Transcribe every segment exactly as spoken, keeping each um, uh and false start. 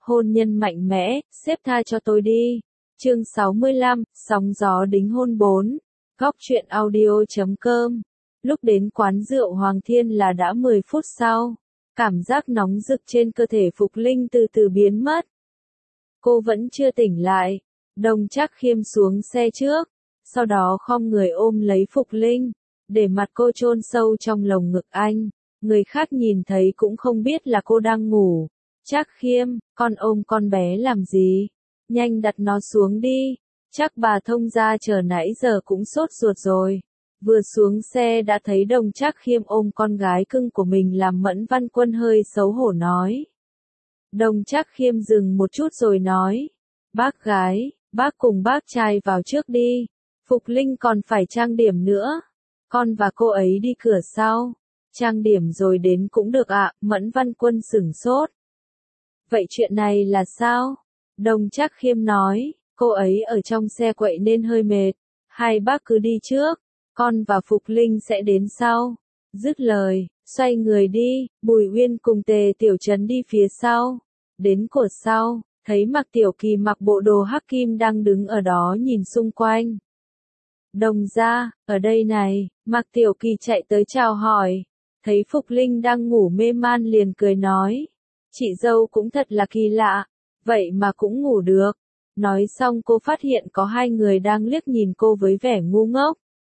hôn nhân mạnh mẽ, xếp tha cho tôi đi. Chương sáu mươi lăm, sóng gió đính hôn bốn. Góc truyện audio chấm com. Lúc đến quán rượu Hoàng Thiên là đã mười phút sau. Cảm giác nóng rực trên cơ thể Phục Linh từ từ biến mất. Cô vẫn chưa tỉnh lại. Đồng Trác Khiêm xuống xe trước. Sau đó khom người ôm lấy Phục Linh. Để mặt cô chôn sâu trong lồng ngực anh. Người khác nhìn thấy cũng không biết là cô đang ngủ. Trác Khiêm, con ôm con bé làm gì? Nhanh đặt nó xuống đi. Chắc bà thông gia chờ nãy giờ cũng sốt ruột rồi. Vừa xuống xe đã thấy Đồng Trác Khiêm ôm con gái cưng của mình làm Mẫn Văn Quân hơi xấu hổ nói. Đồng Trác Khiêm dừng một chút rồi nói. Bác gái, bác cùng bác trai vào trước đi. Phục Linh còn phải trang điểm nữa. Con và cô ấy đi cửa sau. Trang điểm rồi đến cũng được ạ, Mẫn Văn Quân sửng sốt. Vậy chuyện này là sao? Đồng Trác Khiêm nói, cô ấy ở trong xe quậy nên hơi mệt. Hai bác cứ đi trước, con và Phục Linh sẽ đến sau. Dứt lời, xoay người đi, Bùi Uyên cùng Tề Tiểu Trấn đi phía sau. Đến cột sau, thấy Mạc Tiểu Kỳ mặc bộ đồ hắc kim đang đứng ở đó nhìn xung quanh. Đồng gia, ở đây này, Mạc Tiểu Kỳ chạy tới chào hỏi. Thấy Phục Linh đang ngủ mê man liền cười nói. Chị dâu cũng thật là kỳ lạ, vậy mà cũng ngủ được. Nói xong cô phát hiện có hai người đang liếc nhìn cô với vẻ ngu ngốc.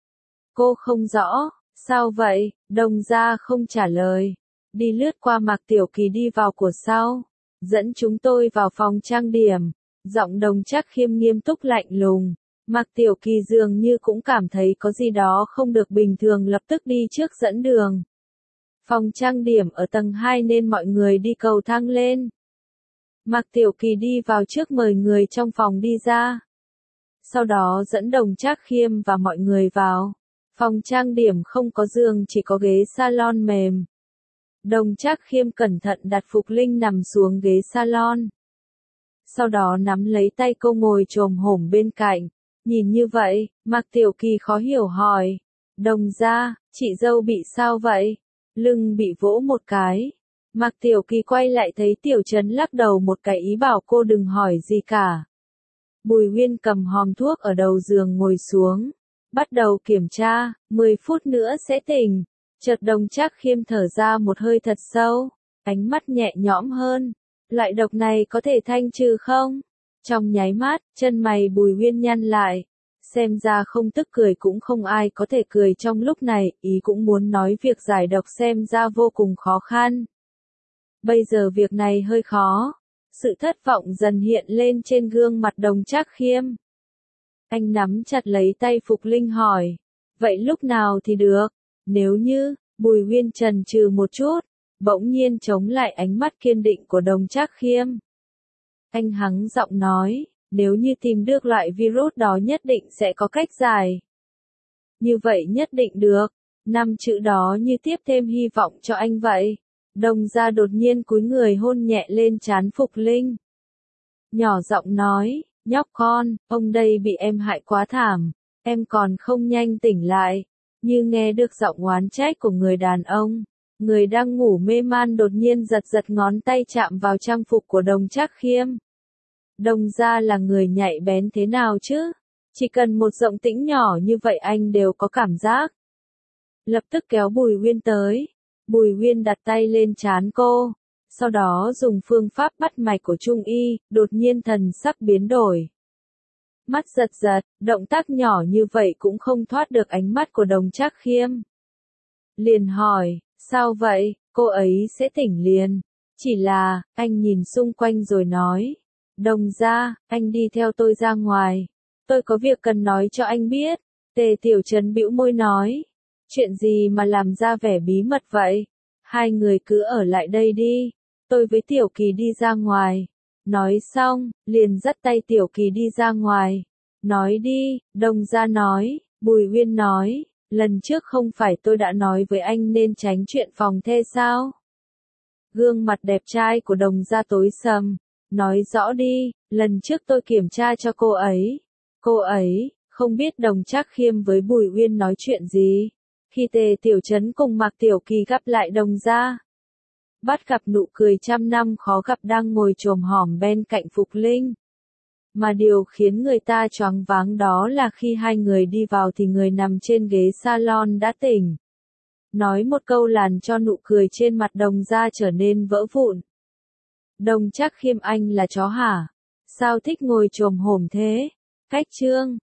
Cô không rõ, sao vậy, Đồng gia không trả lời. Đi lướt qua Mạc Tiểu Kỳ đi vào của sau. Dẫn chúng tôi vào phòng trang điểm. Giọng Đồng Trác Khiêm nghiêm túc lạnh lùng. Mạc Tiểu Kỳ dường như cũng cảm thấy có gì đó không được bình thường lập tức đi trước dẫn đường. Phòng trang điểm ở tầng hai nên mọi người đi cầu thang lên. Mạc Tiểu Kỳ đi vào trước mời người trong phòng đi ra. Sau đó dẫn Đồng Trác Khiêm và mọi người vào. Phòng trang điểm không có giường chỉ có ghế salon mềm. Đồng Trác Khiêm cẩn thận đặt Phục Linh nằm xuống ghế salon. Sau đó nắm lấy tay cô ngồi chồm hổm bên cạnh. Nhìn như vậy, Mạc Tiểu Kỳ khó hiểu hỏi. Đồng gia, chị dâu bị sao vậy? Lưng bị vỗ một cái. Mạc Tiểu Kỳ quay lại thấy Tiểu Trấn lắc đầu một cái ý bảo cô đừng hỏi gì cả. Bùi Uyên cầm hòm thuốc ở đầu giường ngồi xuống. Bắt đầu kiểm tra, mười phút nữa sẽ tỉnh. Chợt Đồng Trác Khiêm thở ra một hơi thật sâu. Ánh mắt nhẹ nhõm hơn. Loại độc này có thể thanh trừ không? Trong nháy mắt, chân mày Bùi Uyên nhăn lại. Xem ra không tức cười cũng không ai có thể cười trong lúc này, ý cũng muốn nói việc giải độc xem ra vô cùng khó khăn. Bây giờ việc này hơi khó. Sự thất vọng dần hiện lên trên gương mặt Đồng Trác Khiêm. Anh nắm chặt lấy tay Phục Linh hỏi. Vậy lúc nào thì được? Nếu như, Bùi Uyên chần chừ một chút, bỗng nhiên chống lại ánh mắt kiên định của Đồng Trác Khiêm. Anh hắng giọng nói. Nếu như tìm được loại virus đó nhất định sẽ có cách giải. Như vậy nhất định được. Năm chữ đó như tiếp thêm hy vọng cho anh vậy. Đồng gia đột nhiên cúi người hôn nhẹ lên trán Phục Linh. Nhỏ giọng nói, nhóc con, ông đây bị em hại quá thảm. Em còn không nhanh tỉnh lại. Như nghe được giọng oán trách của người đàn ông. Người đang ngủ mê man đột nhiên giật giật ngón tay chạm vào trang phục của Đồng Trác Khiêm. Đồng gia là người nhạy bén thế nào chứ? Chỉ cần một động tĩnh nhỏ như vậy anh đều có cảm giác. Lập tức kéo Bùi Uyên tới. Bùi Uyên đặt tay lên trán cô. Sau đó dùng phương pháp bắt mạch của Trung y, đột nhiên thần sắc biến đổi. Mắt giật giật, động tác nhỏ như vậy cũng không thoát được ánh mắt của Đồng Trác Khiêm. Liền hỏi, sao vậy, cô ấy sẽ tỉnh liền. Chỉ là, anh nhìn xung quanh rồi nói. Đồng gia, anh đi theo tôi ra ngoài. Tôi có việc cần nói cho anh biết. Tề Tiểu Trấn bĩu môi nói. Chuyện gì mà làm ra vẻ bí mật vậy? Hai người cứ ở lại đây đi. Tôi với Tiểu Kỳ đi ra ngoài. Nói xong, liền dắt tay Tiểu Kỳ đi ra ngoài. Nói đi, Đồng gia nói. Bùi Uyên nói. Lần trước không phải tôi đã nói với anh nên tránh chuyện phòng thê sao? Gương mặt đẹp trai của Đồng gia tối sầm. Nói rõ đi, lần trước tôi kiểm tra cho cô ấy. Cô ấy, không biết Đồng Trác Khiêm với Bùi Uyên nói chuyện gì. Khi Tề Tiểu Trấn cùng Mạc Tiểu Kỳ gặp lại Đồng gia. bắt gặp nụ cười trăm năm khó gặp đang ngồi chồm hổm bên cạnh Phục Linh. Mà điều khiến người ta choáng váng đó là khi hai người đi vào thì người nằm trên ghế salon đã tỉnh. Nói một câu làm cho nụ cười trên mặt Đồng Gia trở nên vỡ vụn. Đồng Trác Khiêm, anh là chó hả? Sao thích ngồi chồm hổm thế? Cách chương